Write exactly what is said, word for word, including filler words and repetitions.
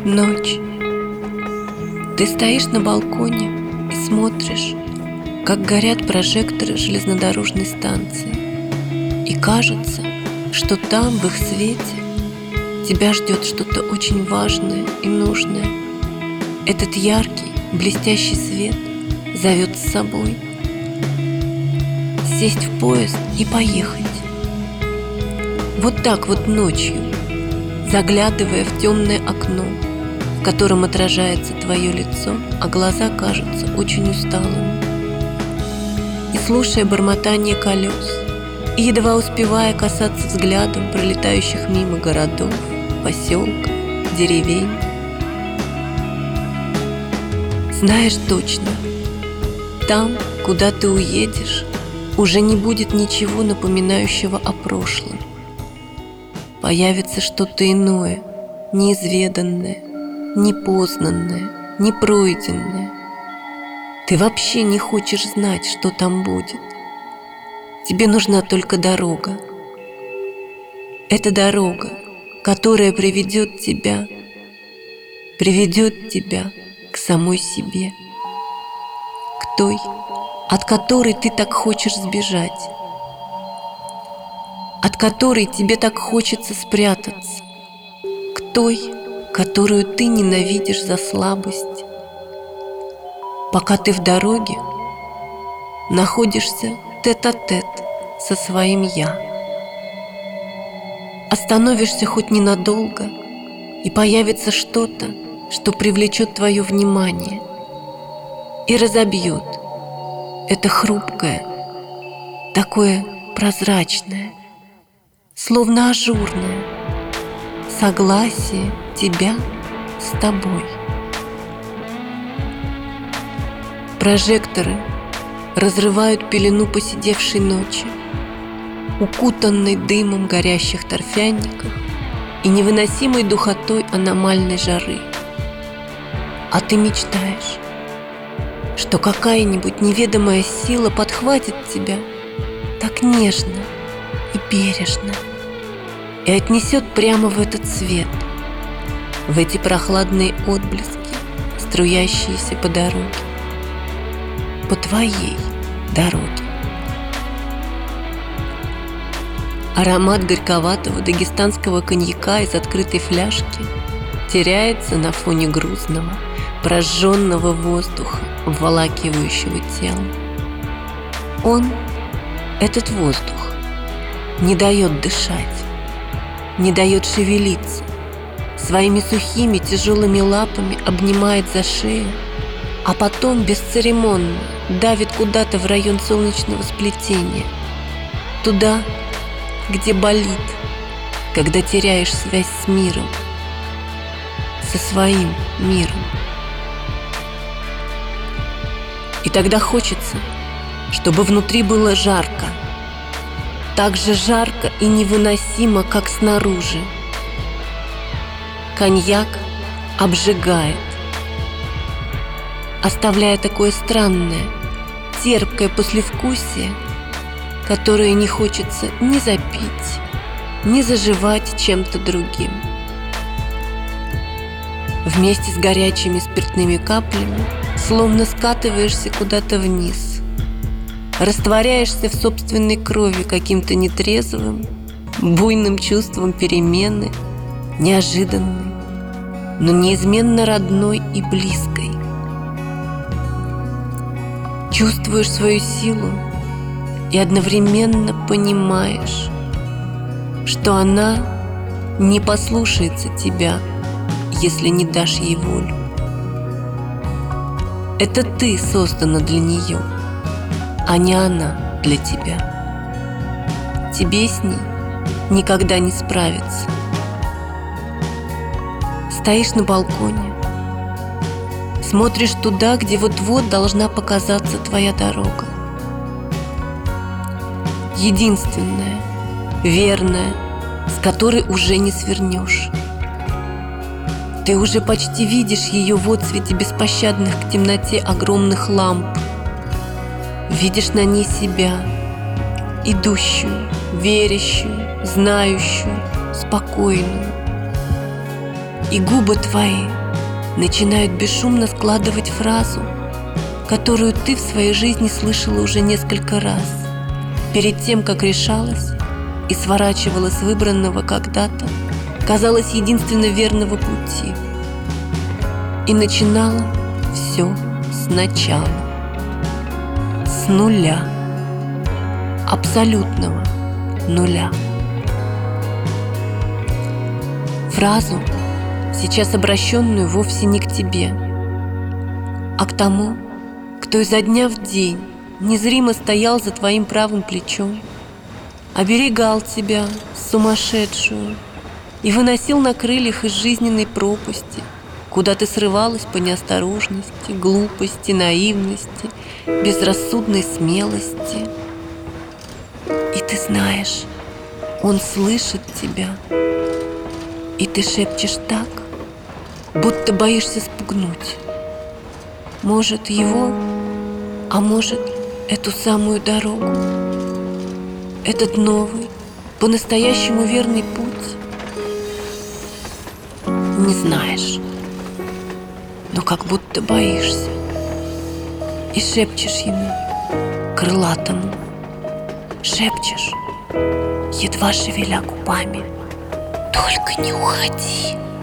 Ночь. Ты стоишь на балконе и смотришь, как горят прожекторы железнодорожной станции. И кажется, что там, в их свете, тебя ждет что-то очень важное и нужное. Этот яркий, блестящий свет зовет с собой. Сесть в поезд и поехать. Вот так вот ночью, заглядывая в темное окно, в котором отражается твое лицо, а глаза кажутся очень усталыми. И слушая бормотание колес, и едва успевая касаться взглядом пролетающих мимо городов, поселков, деревень. Знаешь точно, там, куда ты уедешь, уже не будет ничего напоминающего о прошлом. Появится что-то иное, неизведанное, непознанное, непройденное. Ты вообще не хочешь знать, что там будет. Тебе нужна только дорога. Это дорога, которая приведет тебя, приведет тебя к самой себе, к той, от которой ты так хочешь сбежать, от которой тебе так хочется спрятаться, к той, которую ты ненавидишь за слабость. Пока ты в дороге, находишься тет-а-тет со своим «я». Остановишься хоть ненадолго, и появится что-то, что привлечет твое внимание и разобьет это хрупкое, такое прозрачное, словно ажурное согласие тебя с тобой. Прожекторы разрывают пелену поседевшей ночи, укутанной дымом горящих торфяников и невыносимой духотой аномальной жары. А ты мечтаешь, что какая-нибудь неведомая сила подхватит тебя так нежно и бережно и отнесет прямо в этот свет, в эти прохладные отблески, струящиеся по дороге, по твоей дороге. Аромат горьковатого дагестанского коньяка из открытой фляжки теряется на фоне грузного, прожженного воздуха, обволакивающего тело. Он, этот воздух, не дает дышать, не дает шевелиться, своими сухими тяжелыми лапами обнимает за шею, а потом бесцеремонно давит куда-то в район солнечного сплетения, туда, где болит, когда теряешь связь с миром, со своим миром. И тогда хочется, чтобы внутри было жарко, так же жарко и невыносимо, как снаружи. Коньяк обжигает, оставляя такое странное, терпкое послевкусие, которое не хочется ни запить, ни заживать чем-то другим. Вместе с горячими спиртными каплями словно скатываешься куда-то вниз, растворяешься в собственной крови каким-то нетрезвым, буйным чувством перемены, неожиданной, но неизменно родной и близкой. Чувствуешь свою силу и одновременно понимаешь, что она не послушается тебя, если не дашь ей волю. Это ты создана для нее, а не она для тебя. Тебе с ней никогда не справиться. Стоишь на балконе, смотришь туда, где вот-вот должна показаться твоя дорога. Единственная, верная, с которой уже не свернешь. Ты уже почти видишь ее в отсвете беспощадных к темноте огромных ламп. Видишь на ней себя, идущую, верящую, знающую, спокойную. И губы твои начинают бесшумно складывать фразу, которую ты в своей жизни слышала уже несколько раз, перед тем, как решалась и сворачивала с выбранного когда-то, казалось, единственно верного пути. И начинала все сначала, с нуля, абсолютного нуля. Фразу, сейчас обращенную вовсе не к тебе, а к тому, кто изо дня в день незримо стоял за твоим правым плечом, оберегал тебя, сумасшедшую, и выносил на крыльях из жизненной пропасти, куда ты срывалась по неосторожности, глупости, наивности, безрассудной смелости. И ты знаешь, он слышит тебя, и ты шепчешь так, будто боишься спугнуть. Может, его, а может, эту самую дорогу, этот новый, по-настоящему верный путь. Не знаешь, но как будто боишься. И шепчешь ему, крылатому, шепчешь, едва шевеля губами: только не уходи.